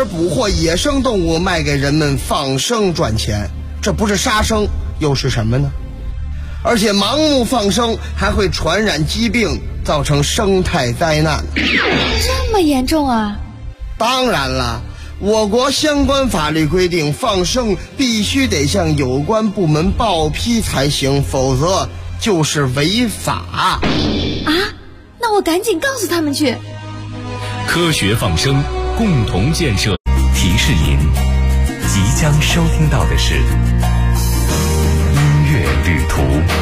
捕获野生动物卖给人们放生赚钱，这不是杀生又是什么呢？而且盲目放生还会传染疾病，造成生态灾难。 这么严重啊？ 当然了，我国相关法律规定，放生必须得向有关部门报批才行，否则就是违法。 啊？那我赶紧告诉他们去。 科学放生，共同建设。提示您，即将收听到的是音乐旅途。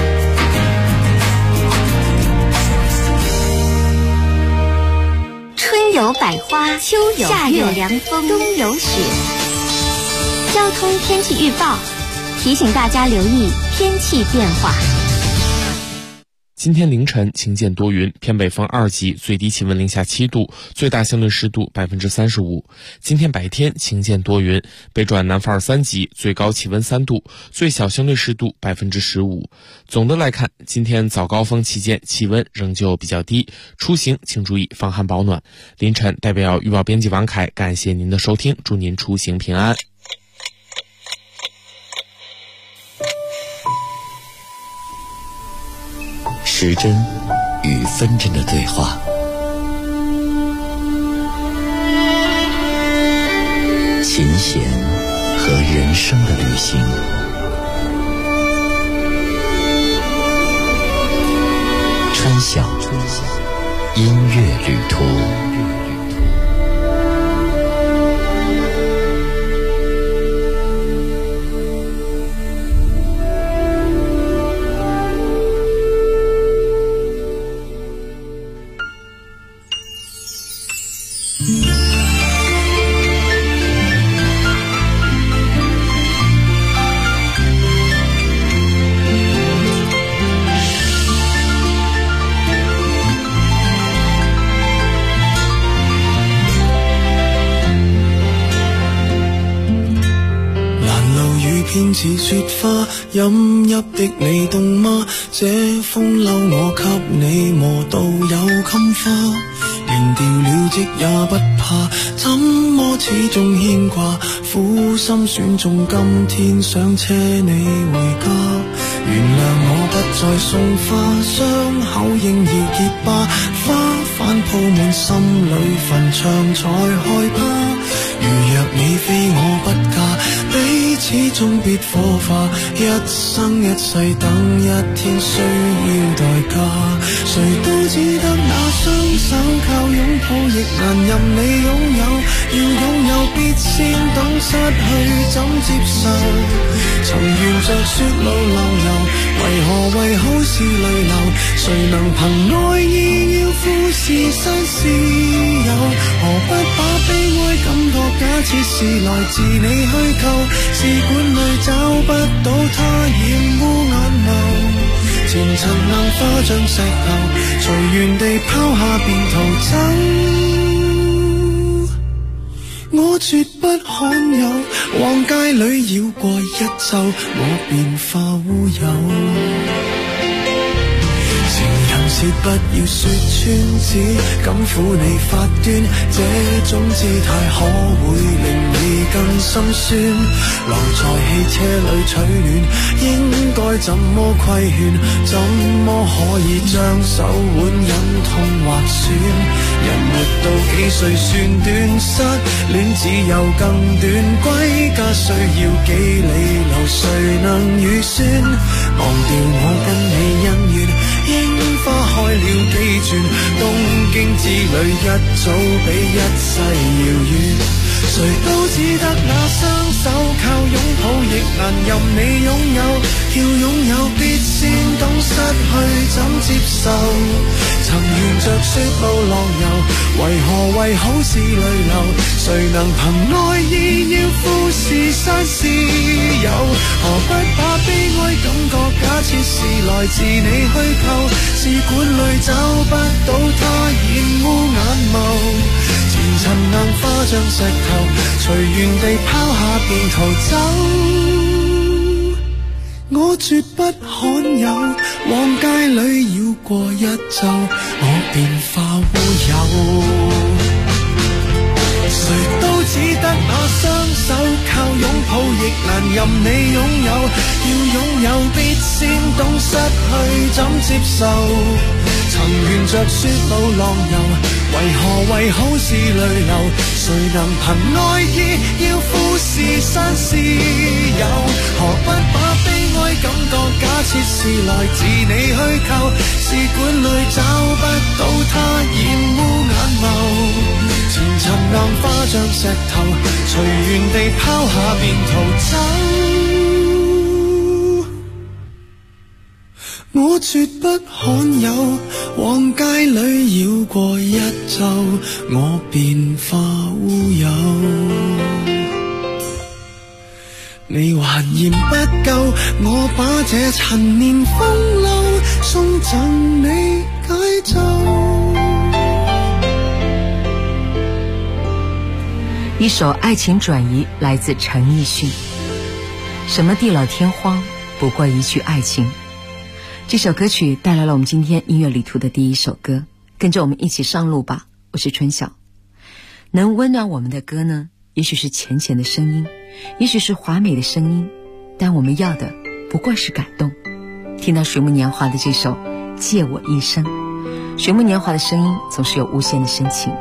春有百花，秋有夏有凉风，冬有雪。交通天气预报提醒大家留意天气变化。 今天凌晨晴间多云，偏北风2级，最低气温零下7度，最大相对湿度35%。今天白天晴间多云，北转南风3级，最高气温3度，最小相对湿度15%。总的来看，今天早高峰期间气温仍旧比较低，出行请注意防寒保暖。凌晨代表预报编辑王凯感谢您的收听，祝您出行平安。 时针与分针的对话，琴弦和人生的旅行，春晓音乐旅途。 偏似雪花，飲泣的你凍嗎？這風褸我給你磨到有襟花，連掉了職也不怕，怎麼始終牽掛？苦心選中今天想車你回家，原諒我不再送花，傷口應要結疤，花瓣鋪滿心裏，墳場才害怕。如若你非我不嫁，彼此終必火化，一生一世等一天需要代價，誰都只得那雙手，靠擁抱亦難任你擁有，要擁有必先懂失去怎接受，曾沿着雪路流遊，為何好事淚流，誰能憑愛意要富士山私有，何不把悲哀感覺假設是來自你虛構，試管裏找不到它染污眼眸，前塵硬化像石頭，隨緣地拋下便逃走，我絕不罕有，往街裏繞過一週，我便化烏有。是不要說穿，只敢撫你發端，這種姿態可會令你更心酸，留在汽車裏取暖，應該怎麼規勸，怎麼可以將手腕忍痛劃損，人活到幾歲算短，失戀只有更短，歸家需要幾里路，誰能預算，忘掉我跟你恩怨，櫻花開了幾轉，東京之旅一早比一世遙遠，誰都只得那雙手，靠擁抱亦難任你擁有，要擁有必先懂失去怎接受，曾沿着雪路浪遊，為何為好事淚流，誰能憑愛意要富士山私有，何不把悲哀感覺假設是來自你虛構，試管裏找不到它染污眼眸，前塵硬化像石頭，隨緣地拋下便逃走，我絕不罕有，往街裏繞過一週，我便化烏有，誰都只得難任你擁有，要擁有必先懂失去怎接受。曾沿着雪路浪遊，為好是淚流？誰能憑愛意要富士山私有？何不把悲哀感覺假設是來自你虛構？試管裏找不到它，染污眼眸。前塵硬化像石頭，隨緣地拋下便逃走。我絕不罕有，往街裏繞過一周，我便化烏有。你還嫌不夠，我把這陳年風流送贈你解咒。 一首《爱情转移》来自陈奕迅。什么地老天荒，不过一句爱情。这首歌曲带来了我们今天音乐旅途的第一首歌，跟着我们一起上路吧。我是春晓。能温暖我们的歌呢，也许是浅浅的声音，也许是华美的声音，但我们要的不过是感动。听到水木年华的这首《借我一生》，水木年华的声音总是有无限的深情。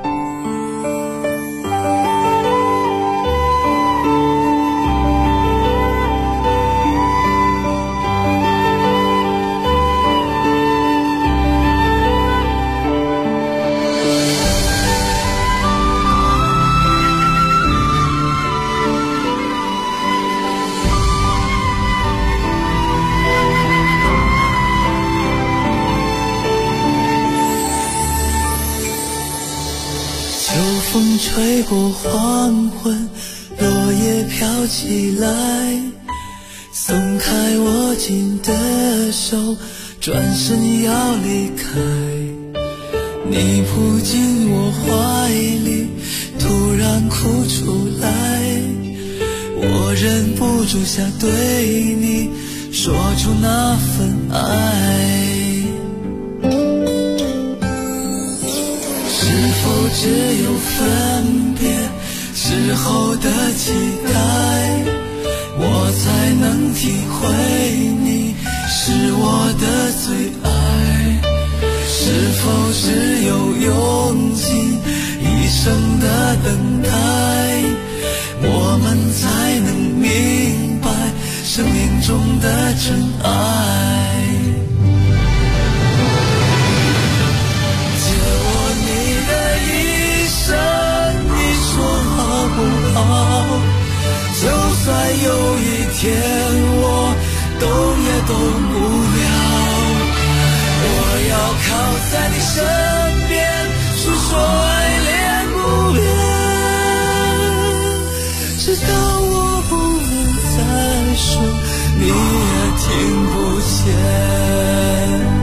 风吹过黄昏，落叶飘起来，松开握紧的手，转身要离开。你扑进我怀里，突然哭出来，我忍不住想对你说出那份爱。是否只有分别之后的期待，我才能体会你是我的最爱？是否只有用尽一生的等待，我们才能明白生命中的真爱？就算有一天我动也动不了，我要靠在你身边，诉说爱恋不变，直到我不能再说，你也听不见。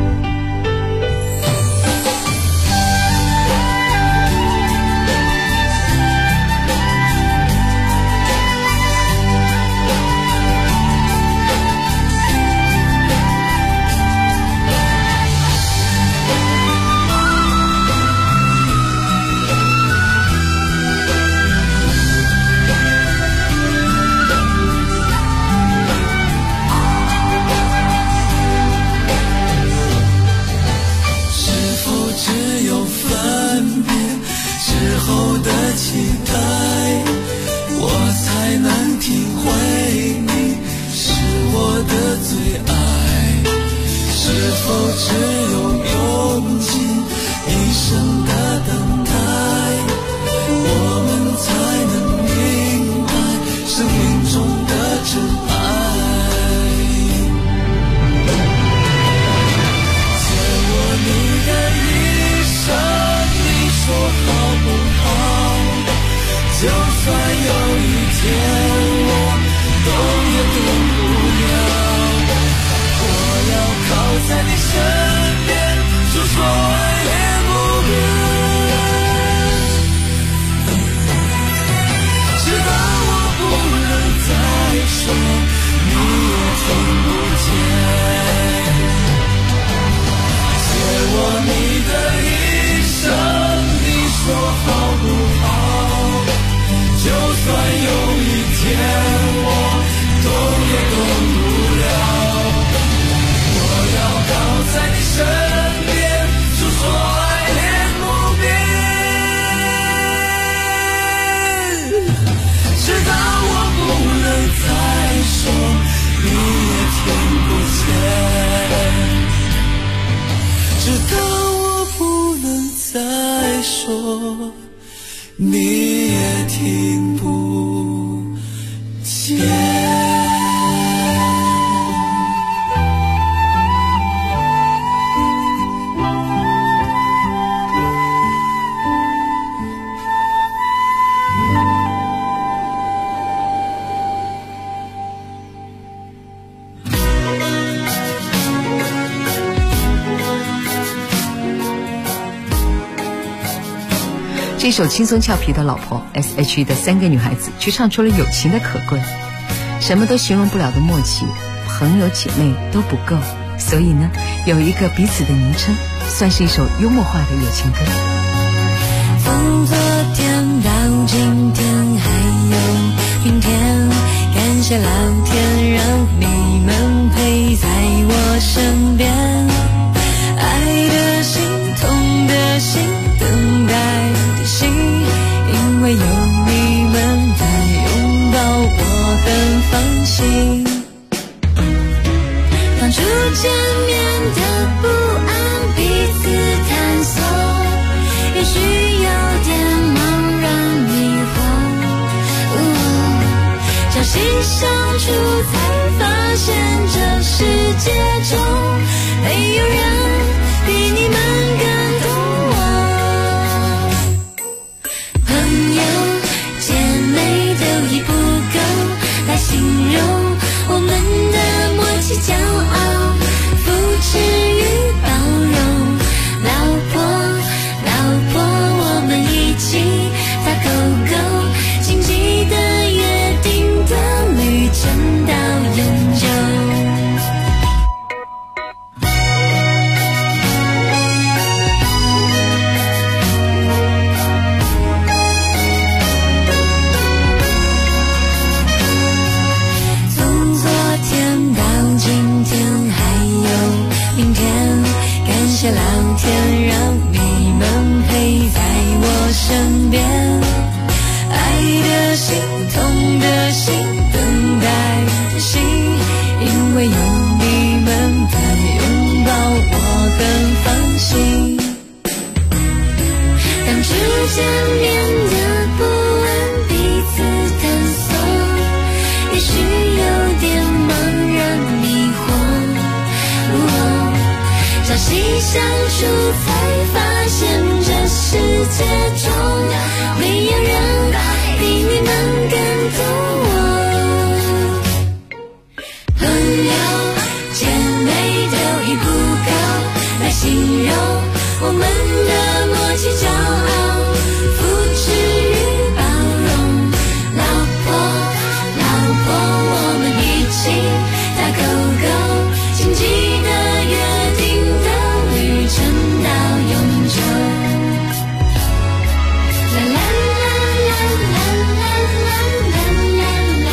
就算有一天我动也动不了，我要靠在你身边，诉说爱恋不变，直到我不能再说，你也听不见。借我你的一生，你说好不好？就算有一天我这首轻松俏皮的老婆 S.H.E 的3个女孩子却唱出了友情的可贵，什么都形容不了的默契，朋友姐妹都不够，所以呢，有一个彼此的名称，算是一首幽默化的友情歌。 从昨天到今天还有明天，感谢老天让你们陪在我身边，爱的心，痛的心，等待的心，因为有你们的拥抱我很放心。当初见面的不安，彼此探索，也许有点茫然迷惑，朝夕相处才发现这世界中没有人比你们更懂我。朋友姐妹都已不够来形容我们的默契骄傲，扶持与包容，老婆我们一起打勾勾，谨记的约定的旅程到永久。从昨天到今天还有明天，感谢老天让你们陪在我身边，爱的心，痛的心，等待的心，因为有你们的拥抱我很放心。当初见面的不安，彼此探索，也许有点茫然迷惑，朝夕相处才发现这世界中没有人比你们更懂我。朋友姐妹都已不够来形容我们的默契骄傲，扶持与包容，老婆我们一起打勾勾，谨记的约定的旅程到永久。啦啦啦啦啦啦啦啦啦啦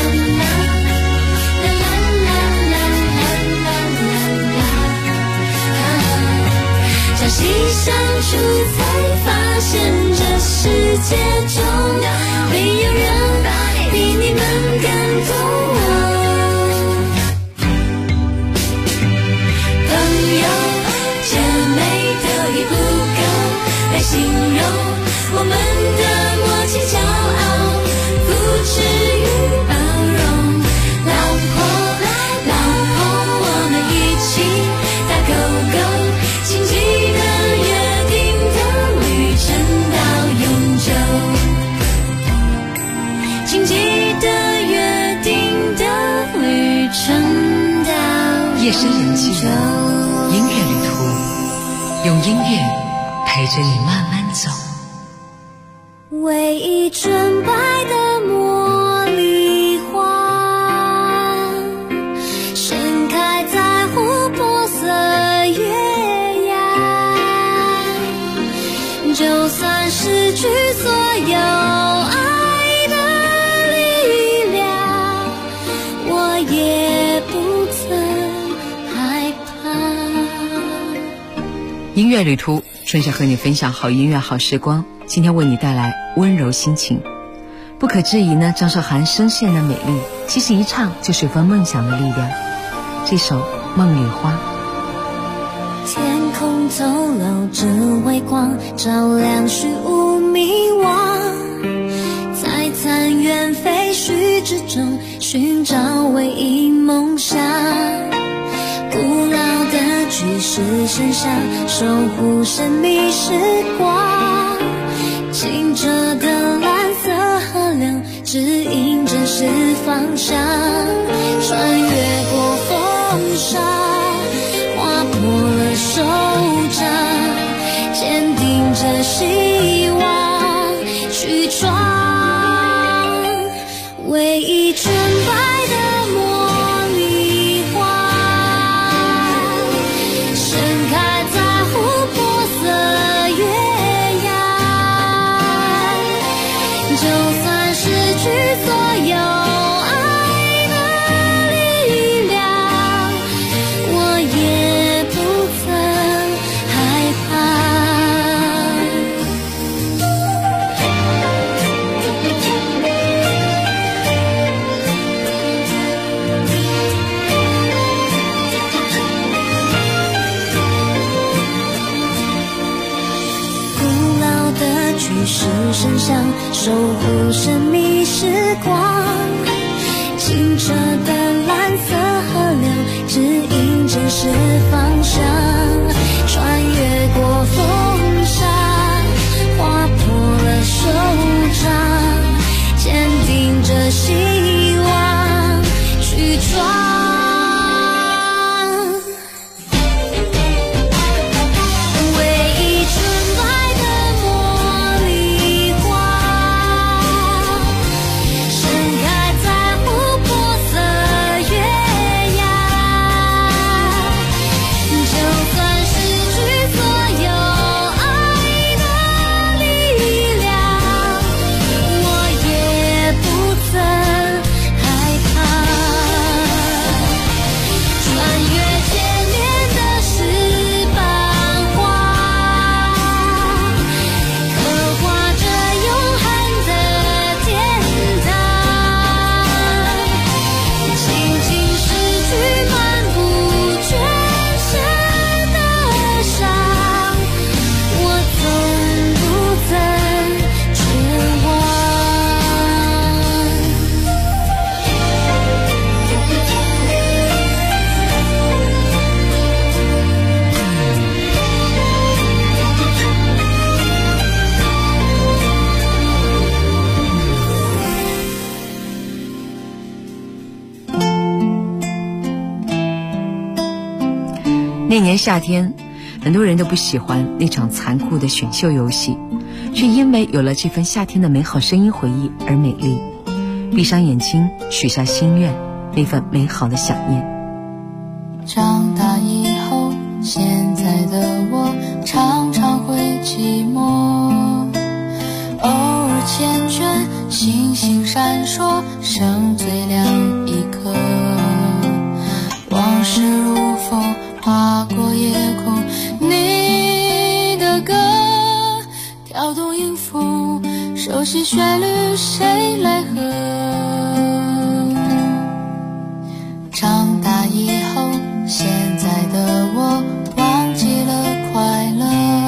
朝夕相处才发现这世界中没有人比你们更懂我。朋友姐妹都已不够来形容我们的默契骄傲，扶持与包容，老婆我们一起打勾勾，谨记的约定的旅程到永久，谨记的约定的旅程到夜深人静，音乐旅途，用音乐陪着你慢慢走。 唯一纯白的茉莉花，盛开在琥珀色月牙，就算失去所有爱的力量，我也不曾害怕。 音乐旅途，春夏和你分享好音乐好时光，今天为你带来温柔心情。不可质疑呢，张韶涵声线的美丽，其实一唱就是有份梦想的力量。这首《梦里花》。 天空透露着微光，照亮虚无迷惘，在残垣废墟之中寻找唯一梦想，古老的巨石神像守护神秘时光，清澈的蓝色河流指引真实方向，穿越过风沙，划破了手掌，坚定着希望， 唯一纯白的茉莉花，盛开在琥珀色月牙。就算失去所有爱的力量，我也不曾害怕。巨石神像守护神秘时光，清澈的蓝色河流指引真实方向，穿越过风沙，划破了手掌，坚定着希望去闯。 那年夏天，很多人都不喜欢那场残酷的选秀游戏，却因为有了这份夏天的美好声音回忆而美丽。闭上眼睛，许下心愿，那份美好的想念。 长大以后，现在的我常常会寂寞，偶尔缱绻，星星闪烁，剩最亮一刻。往事如风划过夜空，你的歌跳动音符，熟悉旋律谁来和？长大以后，现在的我忘记了快乐，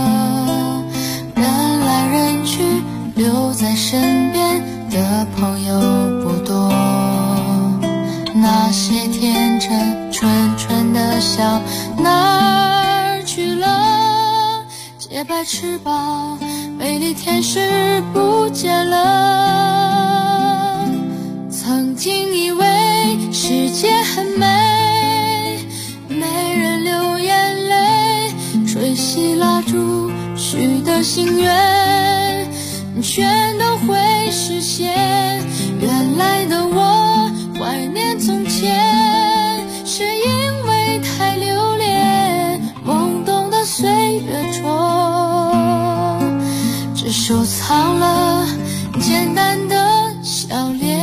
人来人去，留在身边的朋友不多。那些天真纯纯的笑哪儿去了？洁白翅膀，美丽天使不见了。曾经以为世界很美，没人流眼泪，吹熄蜡烛许的心愿，全都会实现。原来的我怀念从前，是因为太留恋懵懂的岁月中，只收藏了简单的笑脸。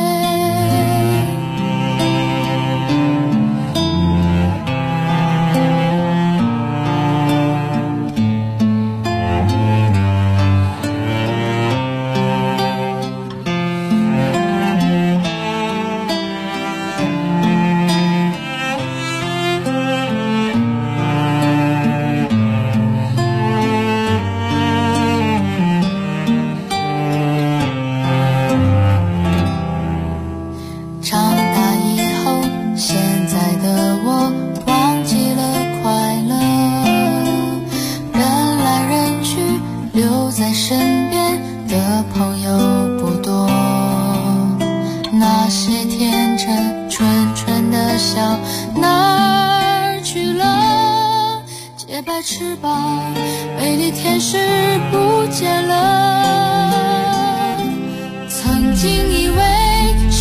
翅膀，美丽天使不见了。曾经以为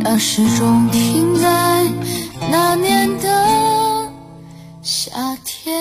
而始终停在那年的夏天。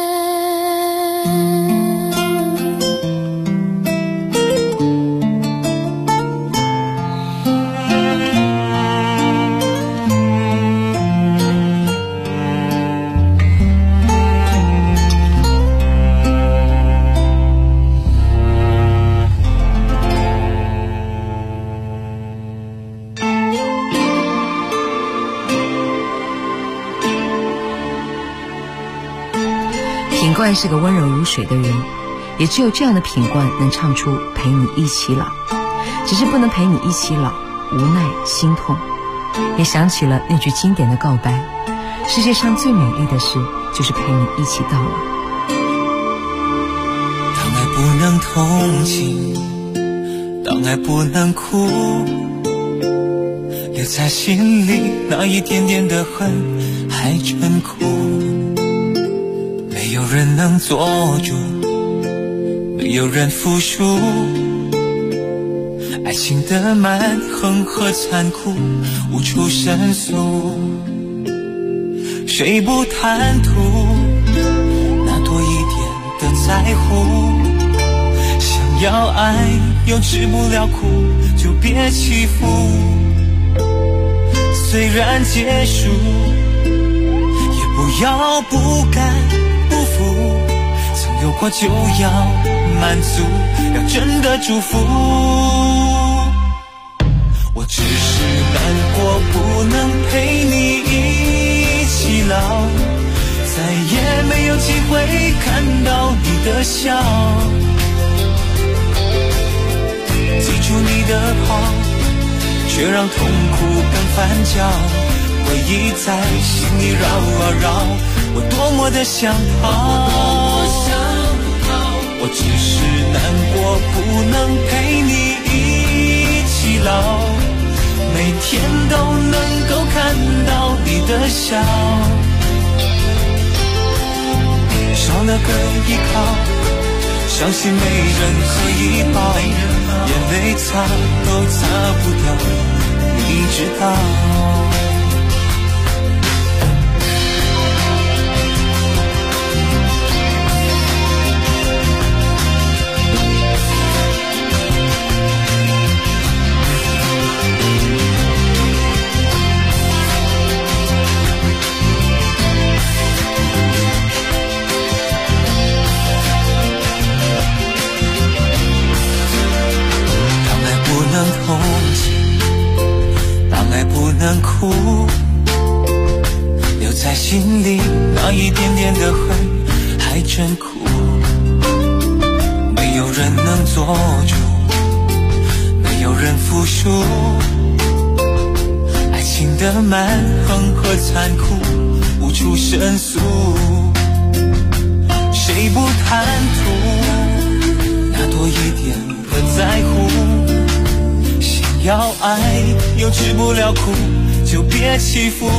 品冠是个温柔如水的人，也只有这样的品冠能唱出陪你一起老，只是不能陪你一起老，无奈心痛。也想起了那句经典的告白，世界上最美丽的事就是陪你一起到老。 当爱不能同情，当爱不能哭，留在心里那一点点的恨还真苦。没有人能做主，没有人服输，爱情的蛮横和残酷无处申诉。谁不贪图那多一点的在乎，想要爱又吃不了苦，就别欺负。虽然结束，也不要不甘不服，曾有过就要满足，要真的祝福。我只是难过不能陪你一起老，再也没有机会看到你的笑。记住你的好，却让痛苦更翻搅，回忆在心里绕啊绕，我多么的想逃。我只是难过不能陪你一起老，每天都能够看到你的笑，少了个依靠，相信没人可以抱，眼泪擦都擦不掉，你知道。同情，当爱不能哭，留在心里那一点点的恨还真苦。没有人能做主，没有人服输，爱情的蛮横和残酷无处申诉。谁不贪图那多一点的在乎，要爱又吃不了苦，就别欺负。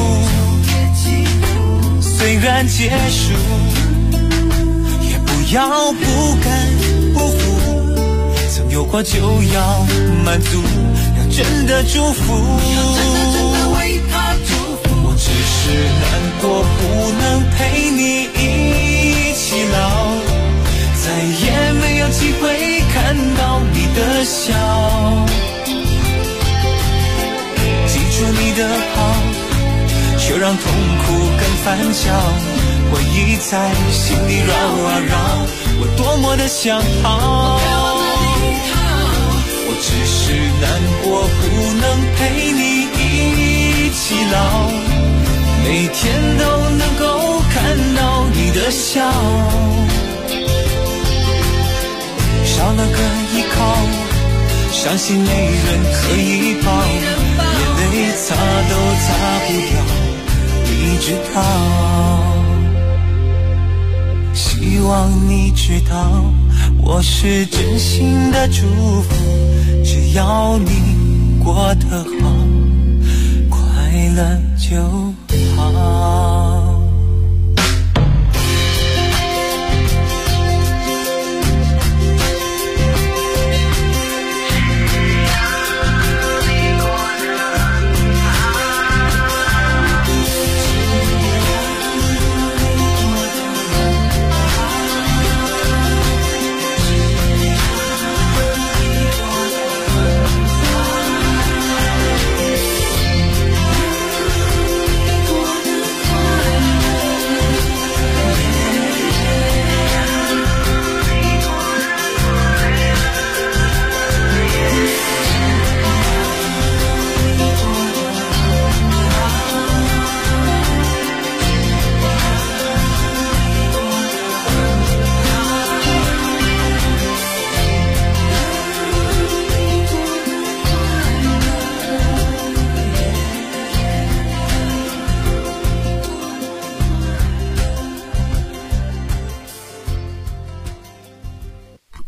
虽然结束，也不要不甘不服，曾有过就要满足，要真的祝福。我只是难过不能陪你一起老，再也没有机会看到你的笑。记住你的好，却让痛苦更翻搅，回忆在心里绕啊绕，我多么的想逃。我只是难过不能陪你一起老，每天都能够看到你的笑，少了个依靠，相信没人可以抱，眼泪擦都擦不掉，你知道。希望你知道，我是真心的祝福，只要你过得好，快乐就好。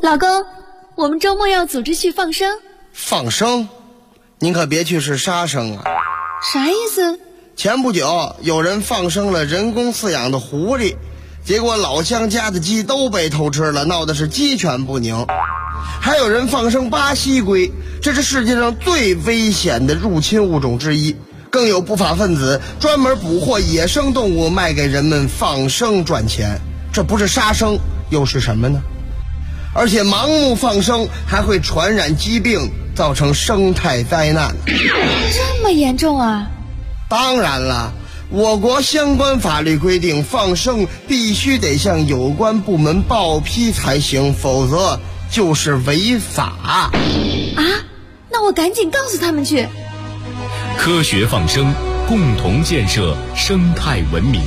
老公，我们周末要组织去放生。 放生？您可别去是杀生啊！ 啥意思？ 前不久有人放生了人工饲养的狐狸，结果老乡家的鸡都被偷吃了，闹得是鸡犬不宁。还有人放生巴西龟，这是世界上最危险的入侵物种之一。更有不法分子专门捕获野生动物卖给人们放生赚钱，这不是杀生又是什么呢？而且盲目放生还会传染疾病，造成生态灾难。 这么严重啊？ 当然了，我国相关法律规定，放生必须得向有关部门报批才行，否则就是违法。 啊？那我赶紧告诉他们去。 科学放生，共同建设生态文明。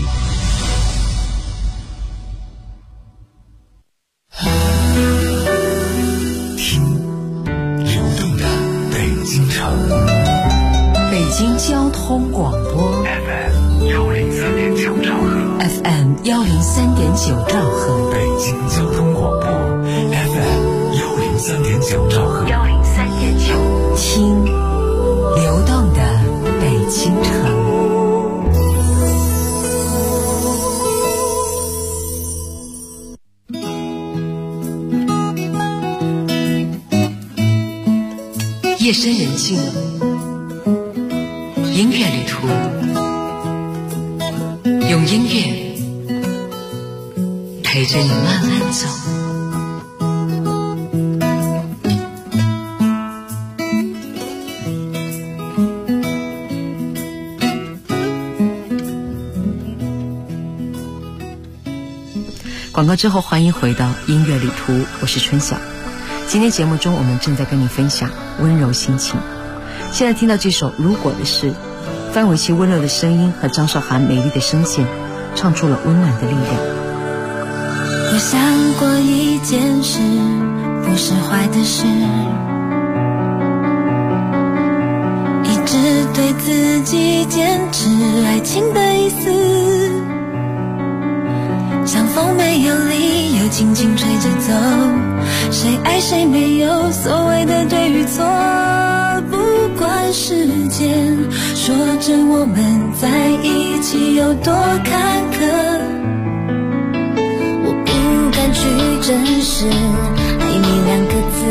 北京交通广播 FM 103.9兆赫 FM 103.9兆赫， 北京交通广播 FM 103.9兆赫 103.9，听流动的北京城。夜深人静了，音乐旅途，用音乐陪着你慢慢走。广告之后，欢迎回到音乐旅途，我是春晓。今天节目中，我们正在跟你分享温柔心情。现在听到这首《如果的事》，范玮琪温柔的声音和张韶涵美丽的声线，唱出了温暖的力量。 我想过一件事，不是坏的事，一直对自己坚持爱情的意思，像风没有理由轻轻吹着走，谁爱谁没有所谓的对与错，不管时间说着我们在一起有多坎坷，我不敢去正视爱你2个字，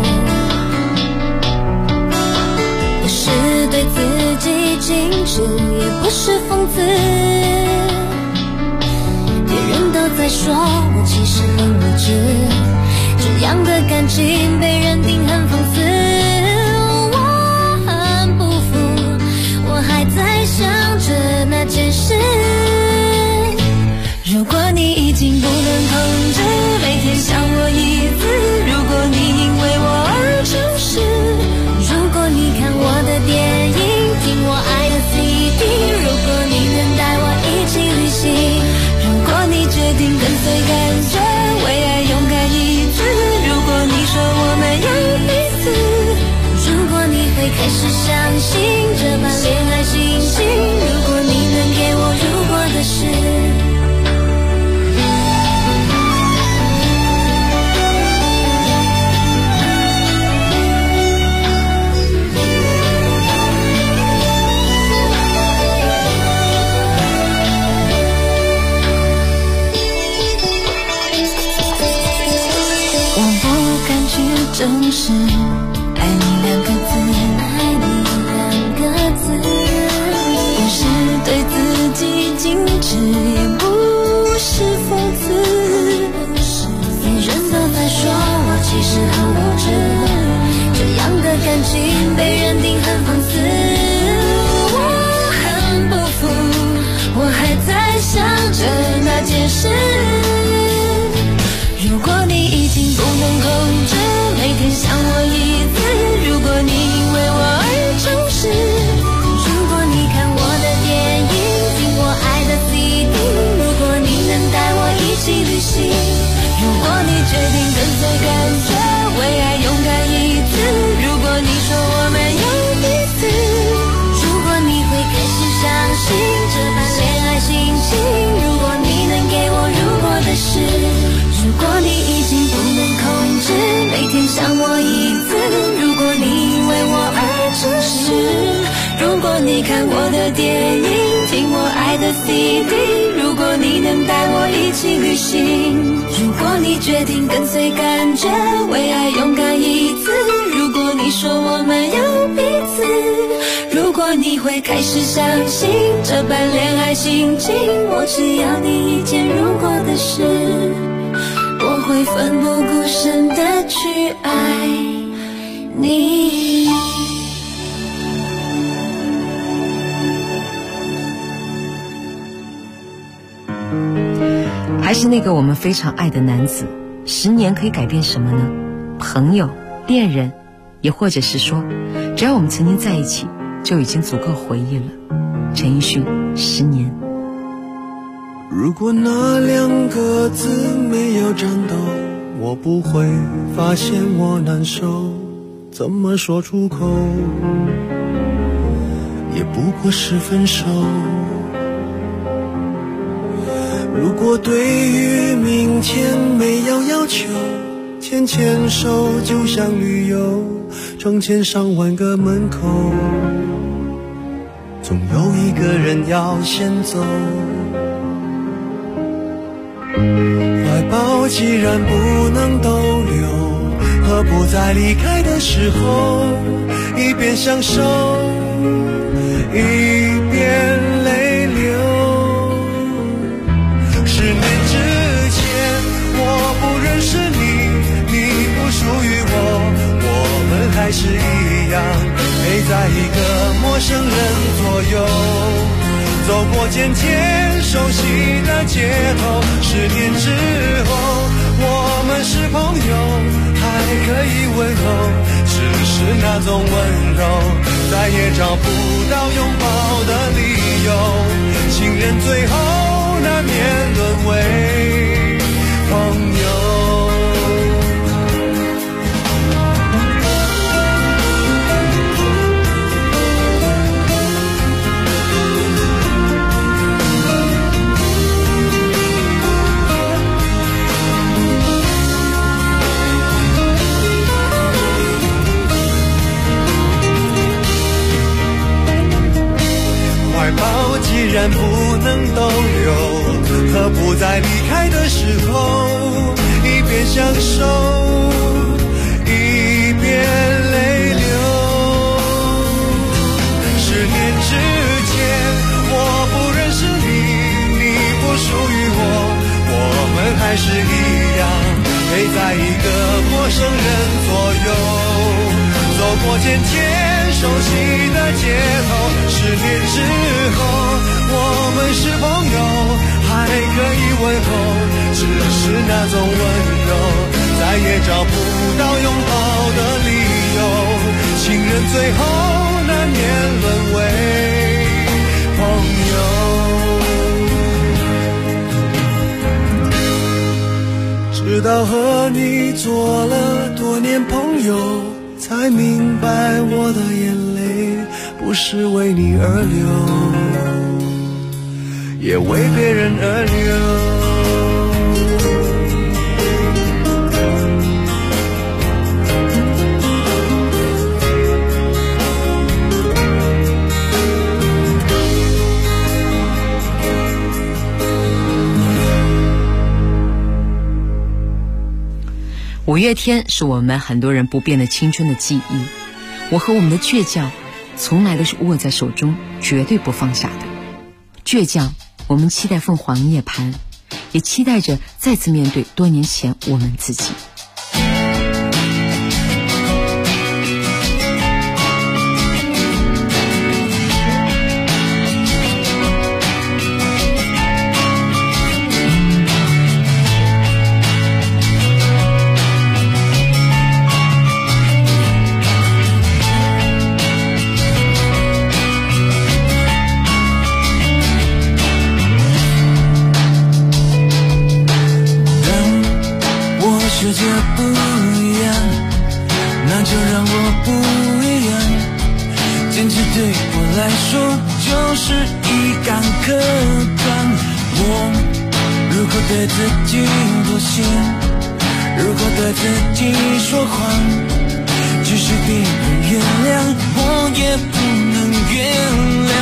不是对自己矜持，也不是讽刺，别人都在说我其实很无知，这样的感情被认定很讽刺，我很不服，我还在想着那件事，如果你已经不能控制每天想我一次，如果你因为我而诚实，如果你看我的电影，听我爱的 CD， 如果你能带我一起旅行，如果你决定跟随感觉，为爱勇敢一次，如果你说我们有彼此，如果你会开始相信这般恋爱心情，如果你能给我如果的事。正是爱你2个字，爱你2个字，不是对自己矜持，也不是讽刺，别人都在说我其实很无知，这样的感情被认定很讽刺，我很不服，我还在想着那件事，如果你已经不能控制每天想我一次，如果你因为我而诚实，如果你看我的电影，听我爱的 CD， 如果你能带我一起旅行，如果你决定跟随感觉，为爱勇敢一次，如果你说我们有彼此，如果你会开始相信这般恋爱心情，如果你能给我如果的事，如果你已经不能控制你看我的电影，听我爱的 CD。如果你能带我一起旅行，如果你决定跟随感觉，为爱勇敢一次。如果你说我们有彼此，如果你会开始相信这般恋爱心情，我只要你一件如果的事，我会奋不顾身的去爱你。 还是那个我们非常爱的男子，10年可以改变什么呢？朋友、恋人，也或者是说，只要我们曾经在一起，就已经足够回忆了。陈奕迅，10年。 如果那2个字没有颤抖，我不会发现我难受，怎么说出口，也不过是分手。如果对于明天没有要求，牵牵手就像旅游，成千上万个门口，总有一个人要先走。怀抱既然不能逗留，何不在离开的时候，一边享受一边泪流。10年之前我不认识你，你不属于我们还是一样陪在一个陌生人左右，走过渐渐熟悉的街头。10年之后我们是朋友，还可以问候，只是那种温柔再也找不到拥抱的理由。情人最后难免沦为朋友。怀抱既然不能逗留，何不在离开的时候，一边享受一边泪流。10年之前我不认识你，你不属于我们还是一样陪在一个陌生人左右，走过渐渐熟悉的街头。10年之后我们是朋友，还可以问候，只是那种温柔再也找不到拥抱的理由。情人最后难免沦为朋友。直到和你做了多年朋友，才明白我的眼泪不是为你而流，也为别人而流。 五月天是我们很多人不变的青春的记忆，我和我们的倔强从来都是握在手中，绝对不放下的。倔强，我们期待凤凰涅槃，也期待着再次面对多年前我们自己。 世界不一样，那就让我不一样。坚持对我来说就是一杆刻断。我如果对自己不信，如果对自己说谎，即使别人原谅，我也不能原谅。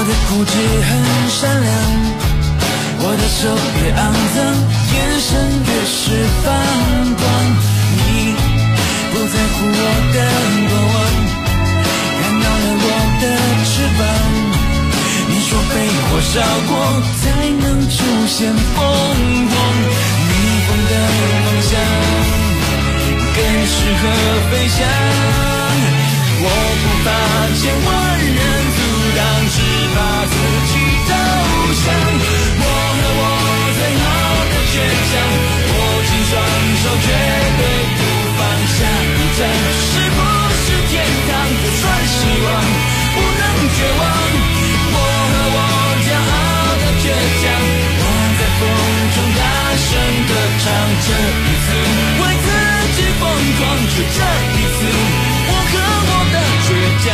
的固执很善良，我的手越肮脏，眼神越是放光。你不在乎我的过往，看到了我的翅膀。你说被火烧过才能出现凤凰，逆风的方向更适合飞翔。我不怕千万人阻挡，只怕自己投降。我和我最好的倔强，握紧双手绝对不放下一站。是不是天堂？就算失望，不能绝望。我和我骄傲的倔强，我在风中大声地唱，这一次为自己疯狂，是这一次我和我的倔强。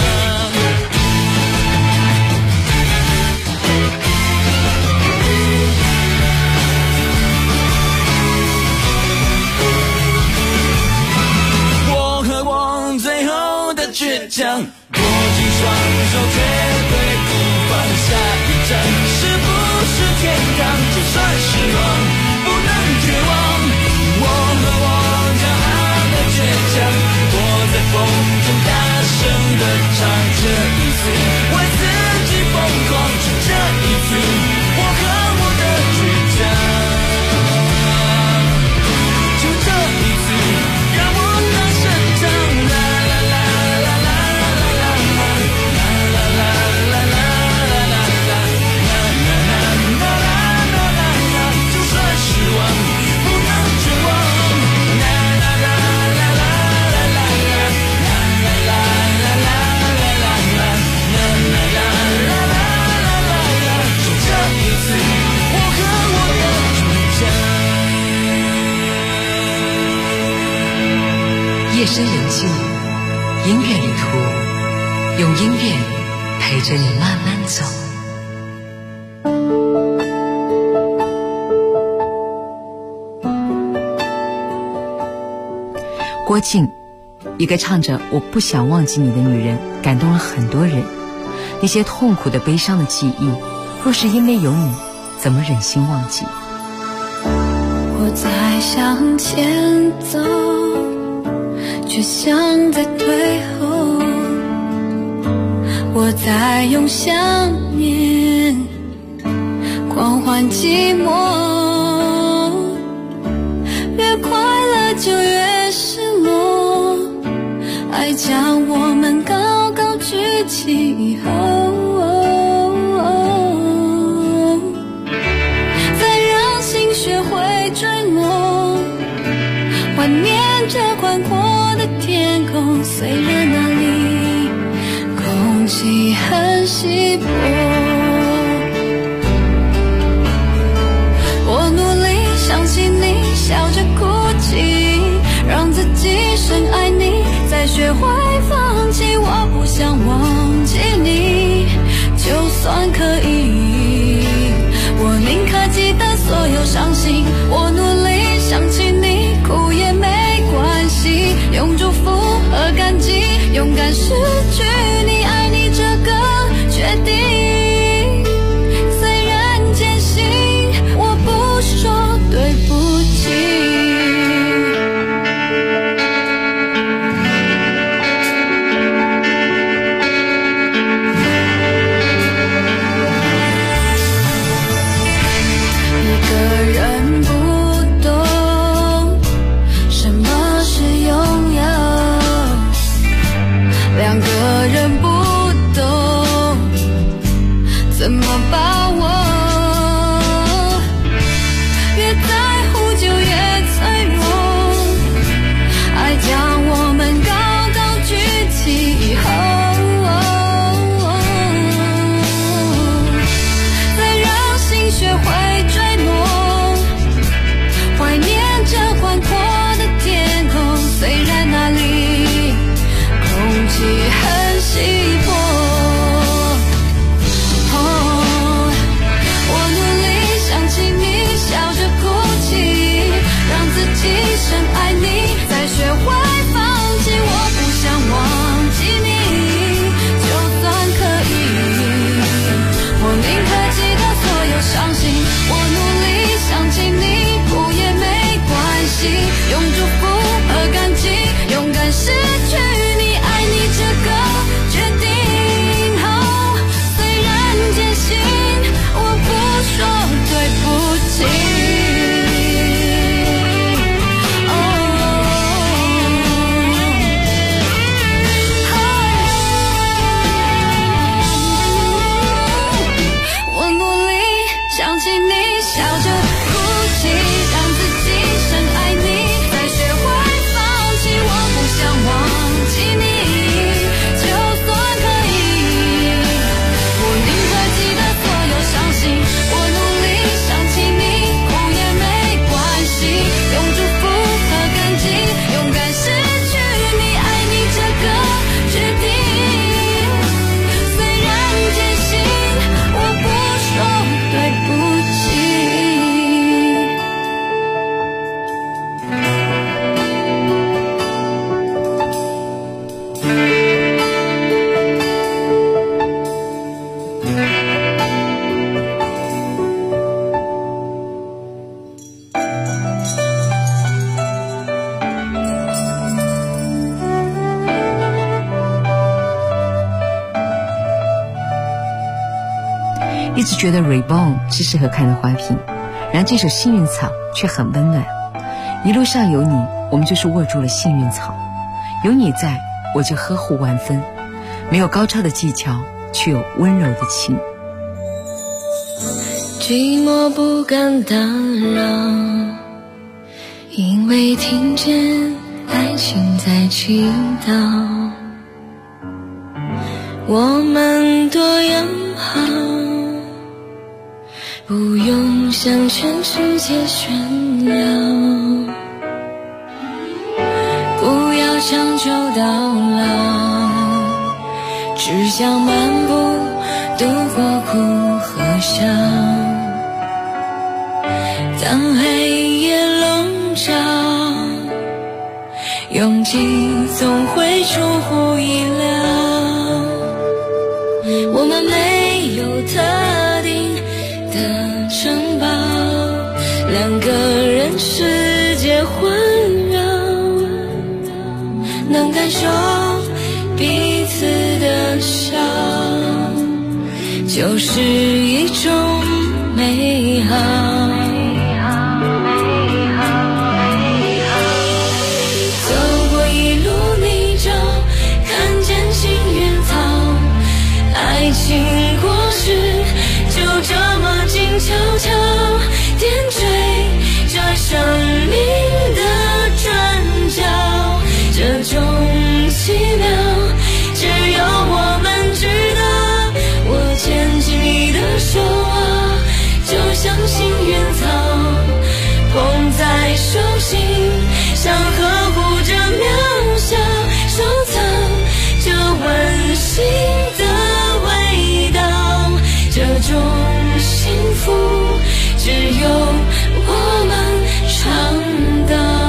我和我最后的倔强，握紧双手绝对不放下一站。是不是天堂？就算失望，不能绝望。我和我骄傲的倔强，我在风中大声地唱，这一次为自己疯狂，是这一次我和我的倔强。就这一次让我大声唱，啦啦啦啦啦啦啦啦啦啦啦啦啦啦啦，就算失望不能绝望，啦啦啦啦啦啦啦啦啦啦啦啦啦啦，就这一次我和我的倔强。 夜深人静，音乐旅途，用音乐陪着你慢慢走。郭靖，一个唱着我不想忘记你的女人，感动了很多人。那些痛苦的悲伤的记忆，若是因为有你，怎么忍心忘记？ 我在向前走，却像在退后。我在用想念狂欢寂寞，越快乐就越失落，爱将我们高高举起后，再让心学会坠落，怀念着宽阔的天空。虽然那里空气很稀薄，我努力想起你，笑着哭泣，让自己深爱你，再学会放弃。我不想忘记你，就算可以，我宁可记得所有伤心。我努力想起你，哭也没关系，用祝福和感激勇敢失去你，爱你这个决定。虽然艰辛，我不说对不起。两个一直觉得 Reborn 是适合看的花瓶，然后这首幸运草却很温暖。一路上有你，我们就是握住了幸运草，有你在，我就呵护万分。没有高超的技巧，却有温柔的情。 寂寞不敢打扰，因为听见爱情在祈祷。我们多样好，不用向全世界炫耀，不要强求到老，只想漫步度过苦和笑。当黑夜笼罩，勇气总会出乎意料。我们没有特定的城堡，两个人世界环绕，能感受彼此的笑，就是一种美好。走过一路泥沼，看见幸运草，爱情果实就这么静悄悄点缀这生命的转角，这种奇妙只有我们知道。我牵起你的手啊，就像幸运草捧在手心，想呵护着渺小，收藏这温馨的味道，这种幸福只有我们尝到。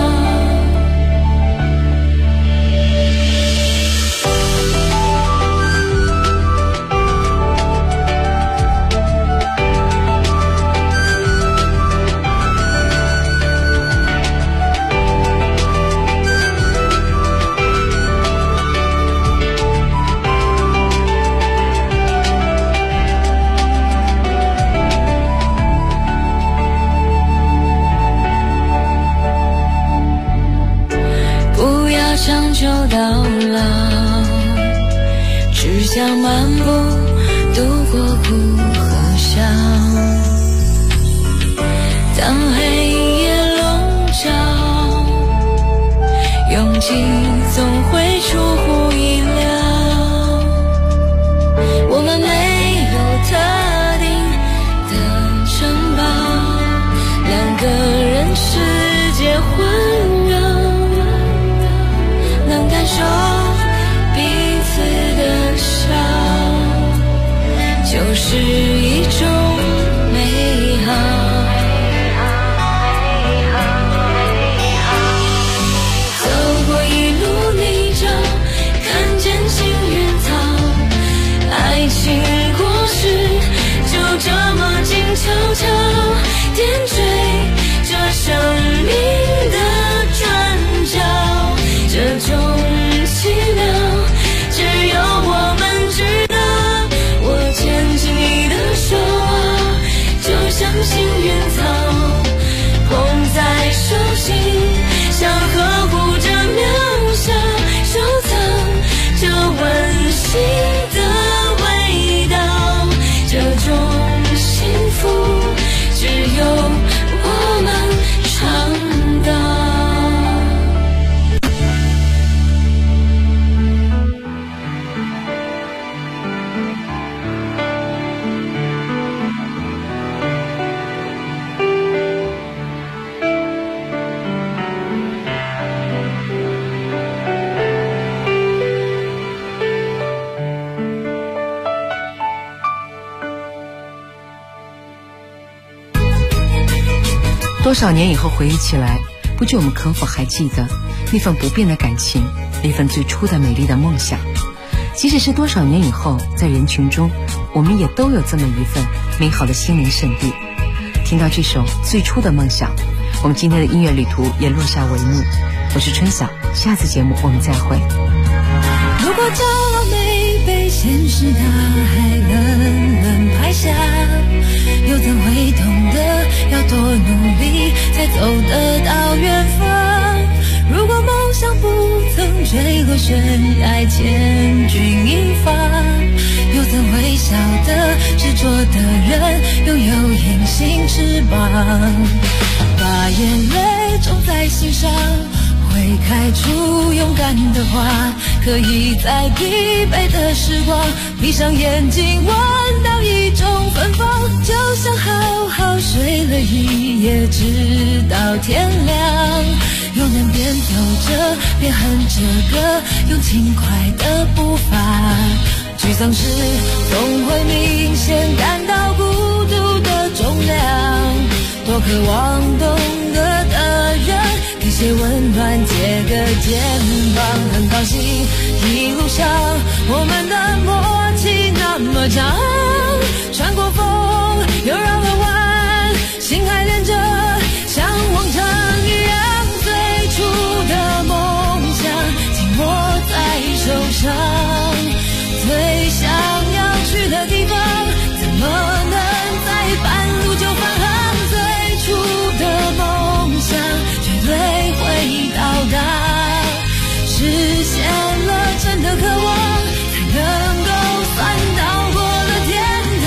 长久到老，只想漫步度过苦和笑。当黑夜笼罩，勇气总会出乎意料。我们没有特定的城堡，两个人世界环绕，能感受彼此的笑，就是一种美好。走过一路泥沼，看见幸运草，爱情果实就这么静悄悄点缀这生命的转角，这种奇妙只有我们知道。我牵起你的手啊，就像幸运草捧在手心，想呵护着渺小，收藏这温馨的味道，这种幸福只有我们尝到。 多少年以后回忆起来，不知我们可否还记得那份不变的感情，那份最初的美丽的梦想。即使是多少年以后，在人群中，我们也都有这么一份美好的心灵圣地。听到这首最初的梦想，我们今天的音乐旅途也落下帷幕。我是春晓，下次节目我们再会。 如果骄傲没被现实大海冷冷拍下， 坠落悬崖，千钧一发。又怎会晓得执着的人拥有隐形翅膀？把眼泪种在心上，会开出勇敢的花，可以在疲惫的时光闭上眼睛闻到一种芬芳，就像好好睡了一夜直到天亮，又能边走着边哼着歌，用轻快的步伐。沮丧时总会明显感到孤独的重量，多渴望懂得的人给些温暖，借个肩膀。很高兴一路上我们的默契那么长，穿过风又绕了弯，心还连着像往常一样，最初的梦想紧握在手上，最想要去的地方怎么能在半路就返航？最初的梦想绝对会到达，实现了真的渴望，才能够算到过了天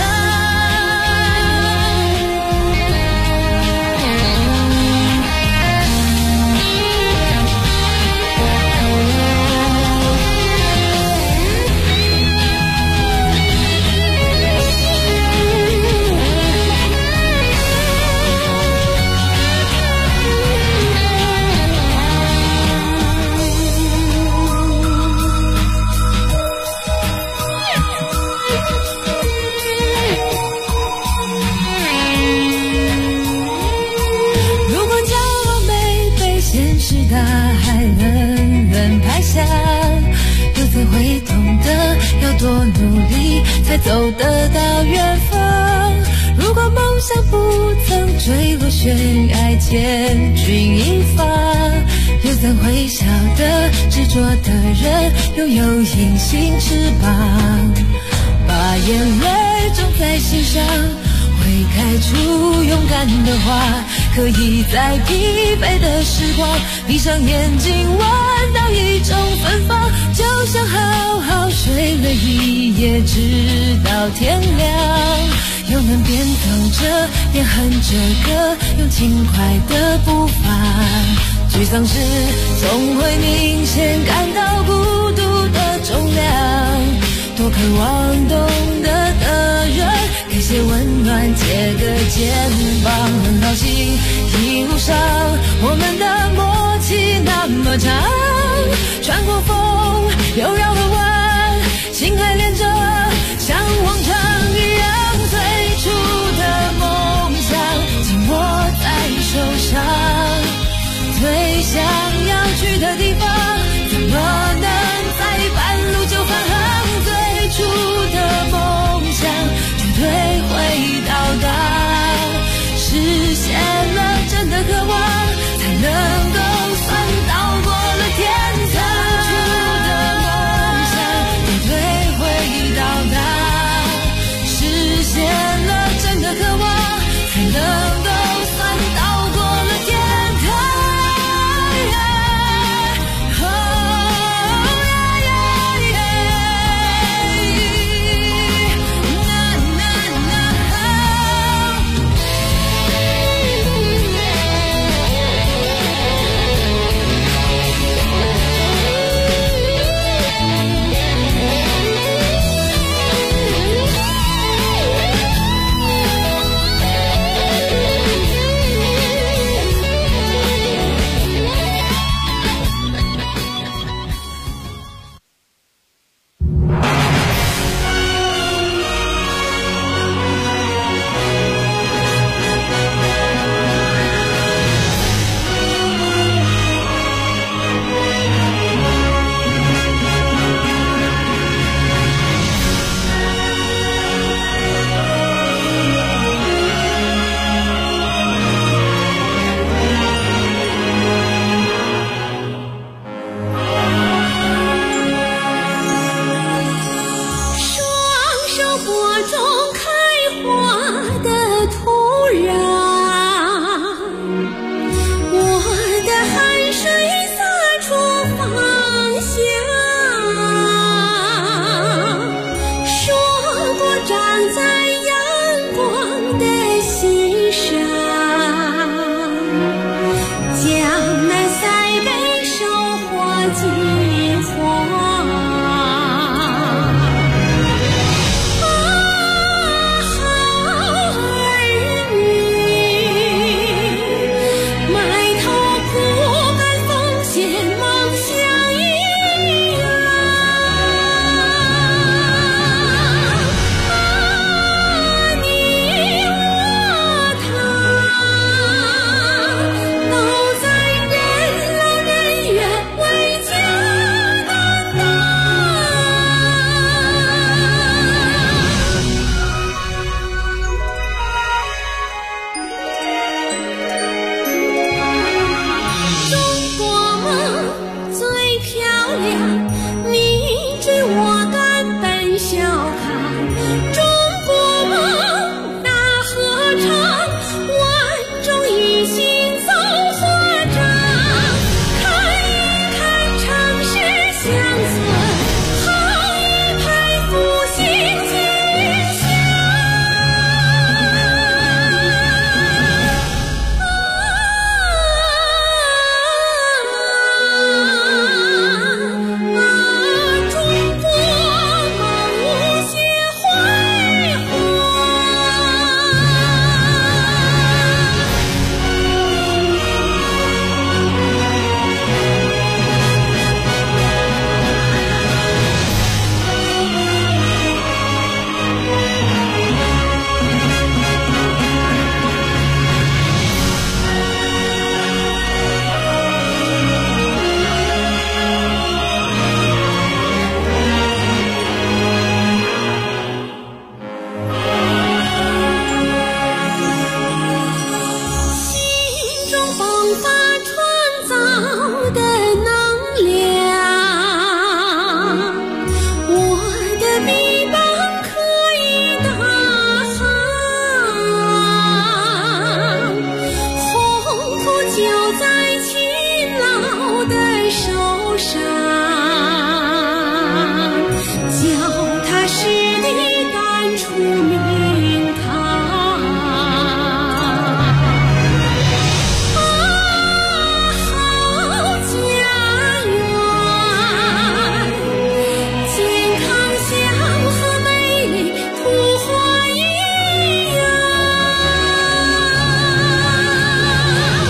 大海冷冷拍下，又怎会懂得要多努力才走得到远方？如果梦想不曾坠落悬崖，千钧一发，又怎会晓得执着的人拥有隐形翅膀？把眼泪种在心上，会开出勇敢的花，可以在疲惫的时光闭上眼睛闻到一种芬芳，就像好好睡了一夜直到天亮，又能边走着边哼着歌，用轻快的步伐。沮丧时总会明显感到孤独的重量，多渴望懂得的人给些温暖，借个肩膀。很高兴一路上